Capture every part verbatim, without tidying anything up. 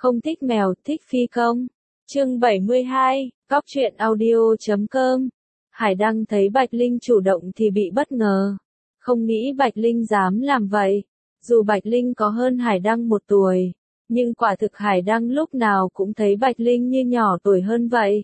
Không thích mèo, thích phi công. Chương bảy mươi hai, Cóc truyện audio chấm com. Hải Đăng thấy Bạch Linh chủ động thì bị bất ngờ. Không nghĩ Bạch Linh dám làm vậy. Dù Bạch Linh có hơn Hải Đăng một tuổi, nhưng quả thực Hải Đăng lúc nào cũng thấy Bạch Linh như nhỏ tuổi hơn vậy.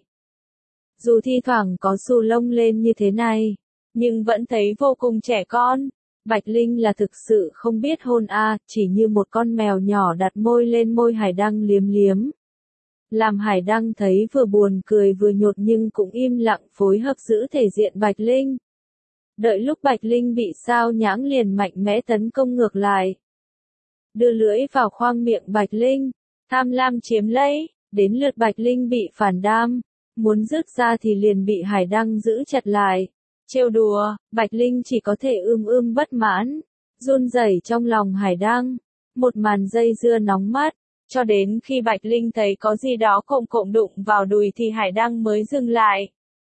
Dù thi thoảng có xù lông lên như thế này, nhưng vẫn thấy vô cùng trẻ con. Bạch Linh là thực sự không biết hôn a, à, chỉ như một con mèo nhỏ đặt môi lên môi Hải Đăng liếm liếm. Làm Hải Đăng thấy vừa buồn cười vừa nhột nhưng cũng im lặng phối hợp giữ thể diện Bạch Linh. Đợi lúc Bạch Linh bị sao nhãng liền mạnh mẽ tấn công ngược lại. Đưa lưỡi vào khoang miệng Bạch Linh, tham lam chiếm lấy, đến lượt Bạch Linh bị phản đam, muốn rứt ra thì liền bị Hải Đăng giữ chặt lại. Trêu đùa, Bạch Linh chỉ có thể ưm ưm bất mãn, run rẩy trong lòng Hải Đăng. Một màn dây dưa nóng mắt, cho đến khi Bạch Linh thấy có gì đó cộm cộm đụng vào đùi thì Hải Đăng mới dừng lại.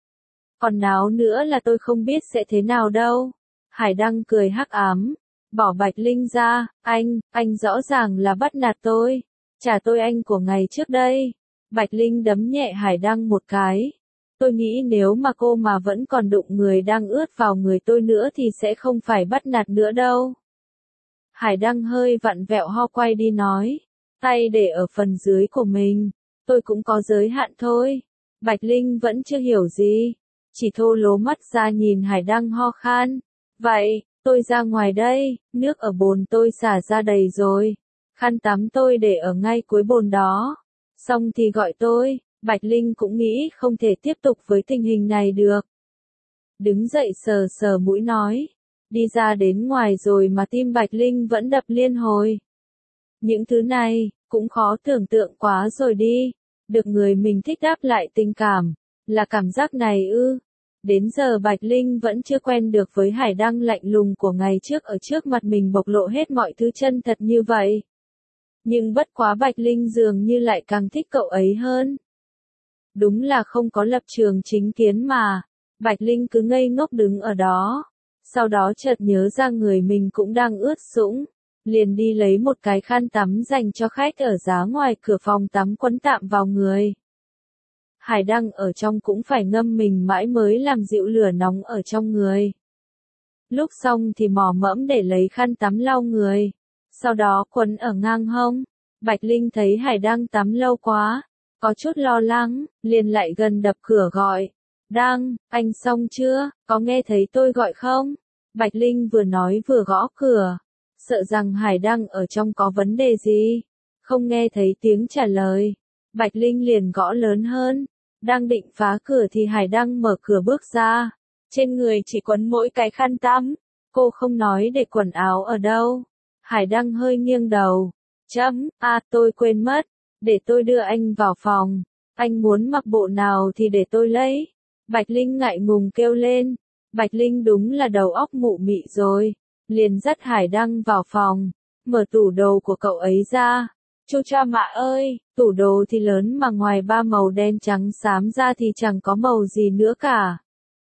Còn náo nữa là tôi không biết sẽ thế nào đâu. Hải Đăng cười hắc ám, bỏ Bạch Linh ra, anh, anh rõ ràng là bắt nạt tôi. Trả tôi anh của ngày trước đây. Bạch Linh đấm nhẹ Hải Đăng một cái. Tôi nghĩ nếu mà cô mà vẫn còn đụng người đang ướt vào người tôi nữa thì sẽ không phải bắt nạt nữa đâu. Hải Đăng hơi vặn vẹo ho quay đi nói. Tay để ở phần dưới của mình. Tôi cũng có giới hạn thôi. Bạch Linh vẫn chưa hiểu gì. Chỉ thô lố mắt ra nhìn Hải Đăng ho khan. Vậy, tôi ra ngoài đây, nước ở bồn tôi xả ra đầy rồi. Khăn tắm tôi để ở ngay cuối bồn đó. Xong thì gọi tôi. Bạch Linh cũng nghĩ không thể tiếp tục với tình hình này được. Đứng dậy sờ sờ mũi nói. Đi ra đến ngoài rồi mà tim Bạch Linh vẫn đập liên hồi. Những thứ này, cũng khó tưởng tượng quá rồi đi. Được người mình thích đáp lại tình cảm. Là cảm giác này ư. Đến giờ Bạch Linh vẫn chưa quen được với Hải Đăng lạnh lùng của ngày trước ở trước mặt mình bộc lộ hết mọi thứ chân thật như vậy. Nhưng bất quá Bạch Linh dường như lại càng thích cậu ấy hơn. Đúng là không có lập trường chính kiến mà. Bạch Linh cứ ngây ngốc đứng ở đó. Sau đó chợt nhớ ra người mình cũng đang ướt sũng. Liền đi lấy một cái khăn tắm dành cho khách ở giá ngoài cửa phòng tắm quấn tạm vào người. Hải Đăng ở trong cũng phải ngâm mình mãi mới làm dịu lửa nóng ở trong người. Lúc xong thì mò mẫm để lấy khăn tắm lau người. Sau đó quấn ở ngang hông. Bạch Linh thấy Hải Đăng tắm lâu quá. Có chút lo lắng, liền lại gần đập cửa gọi. Đăng, anh xong chưa, có nghe thấy tôi gọi không? Bạch Linh vừa nói vừa gõ cửa. Sợ rằng Hải Đăng ở trong có vấn đề gì. Không nghe thấy tiếng trả lời. Bạch Linh liền gõ lớn hơn. Đang định phá cửa thì Hải Đăng mở cửa bước ra. Trên người chỉ quấn mỗi cái khăn tắm. Cô không nói để quần áo ở đâu. Hải Đăng hơi nghiêng đầu. Chấm, à tôi quên mất. Để tôi đưa anh vào phòng. Anh muốn mặc bộ nào thì để tôi lấy. Bạch Linh ngại ngùng kêu lên. Bạch Linh đúng là đầu óc mụ mị rồi. Liền dắt Hải Đăng vào phòng. Mở tủ đồ của cậu ấy ra. Chu cha mạ ơi, tủ đồ thì lớn mà ngoài ba màu đen trắng xám ra thì chẳng có màu gì nữa cả.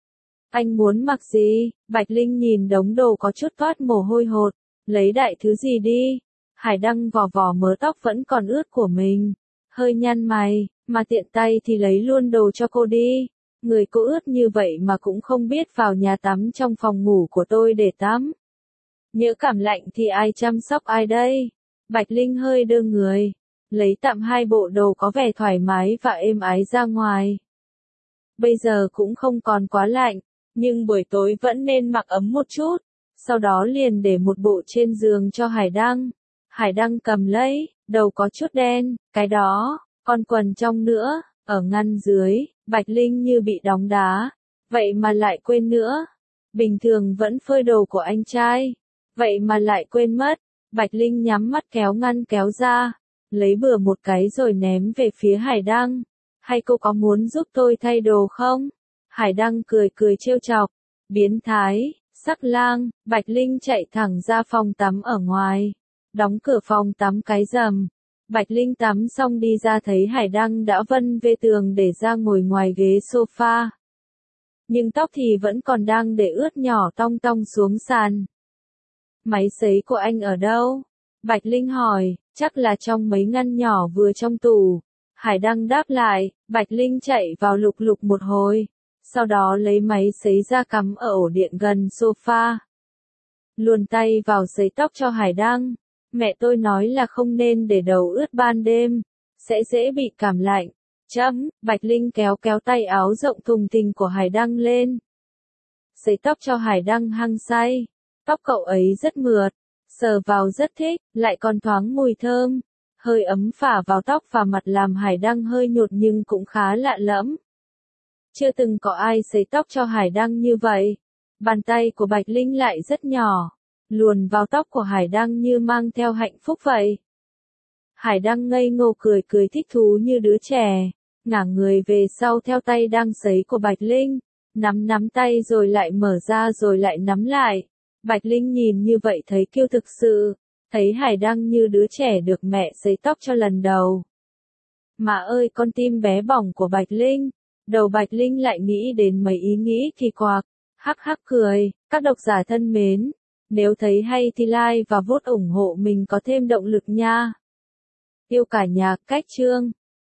Anh muốn mặc gì? Bạch Linh nhìn đống đồ có chút toát mồ hôi hột. Lấy đại thứ gì đi? Hải Đăng vò vò mớ tóc vẫn còn ướt của mình. Hơi nhăn mày, mà tiện tay thì lấy luôn đồ cho cô đi. Người cô ướt như vậy mà cũng không biết vào nhà tắm trong phòng ngủ của tôi để tắm. Nhỡ cảm lạnh thì ai chăm sóc ai đây? Bạch Linh hơi đơ người. Lấy tạm hai bộ đồ có vẻ thoải mái và êm ái ra ngoài. Bây giờ cũng không còn quá lạnh, nhưng buổi tối vẫn nên mặc ấm một chút. Sau đó liền để một bộ trên giường cho Hải Đăng. Hải Đăng cầm lấy, đầu có chút đen, cái đó, còn quần trong nữa, ở ngăn dưới, Bạch Linh như bị đóng đá. Vậy mà lại quên nữa. Bình thường vẫn phơi đồ của anh trai. Vậy mà lại quên mất. Bạch Linh nhắm mắt kéo ngăn kéo ra. Lấy bừa một cái rồi ném về phía Hải Đăng. Hay cô có muốn giúp tôi thay đồ không? Hải Đăng cười cười trêu chọc. Biến thái, sắc lang. Bạch Linh chạy thẳng ra phòng tắm ở ngoài. Đóng cửa phòng tắm cái rầm. Bạch Linh tắm xong đi ra thấy Hải Đăng đã vân về tường để ra ngồi ngoài ghế sofa. Nhưng tóc thì vẫn còn đang để ướt nhỏ tong tong xuống sàn. Máy sấy của anh ở đâu? Bạch Linh hỏi, Chắc là trong mấy ngăn nhỏ vừa trong tủ. Hải Đăng đáp lại, Bạch Linh chạy vào lục lục một hồi. Sau đó lấy máy sấy ra cắm ở ổ điện gần sofa. Luồn tay vào sấy tóc cho Hải Đăng. Mẹ tôi nói là không nên để đầu ướt ban đêm, sẽ dễ bị cảm lạnh. Chấm, Bạch Linh kéo kéo tay áo rộng thùng thình của Hải Đăng lên. Sấy tóc cho Hải Đăng hăng say. Tóc cậu ấy rất mượt, sờ vào rất thích, lại còn thoáng mùi thơm. Hơi ấm phả vào tóc và mặt làm Hải Đăng hơi nhột nhưng cũng khá lạ lẫm. Chưa từng có ai sấy tóc cho Hải Đăng như vậy. Bàn tay của Bạch Linh lại rất nhỏ, luồn vào tóc của Hải Đăng như mang theo hạnh phúc vậy. Hải Đăng ngây ngô cười cười thích thú như đứa trẻ, ngả người về sau theo tay đang sấy của Bạch Linh, nắm nắm tay rồi lại mở ra rồi lại nắm lại. Bạch Linh nhìn như vậy thấy kiêu thực sự, thấy Hải Đăng như đứa trẻ được mẹ sấy tóc cho lần đầu. Mà ơi con tim bé bỏng của Bạch Linh, đầu Bạch Linh lại nghĩ đến mấy ý nghĩ kỳ quặc, hắc hắc cười. Các độc giả thân mến, nếu thấy hay thì like và vote ủng hộ mình có thêm động lực nha. Yêu cả nhà, cách chương.